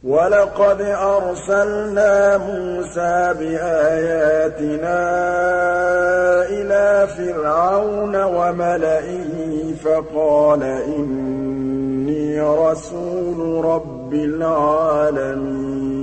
وَلَقَدْ أَرْسَلْنَا مُوسَىٰ بِآيَاتِنَا إِلَىٰ فِرْعَوْنَ وَمَلَئِهِ فَقَالَ إِنِّي رَسُولُ رَبِّ الْعَالَمِينَ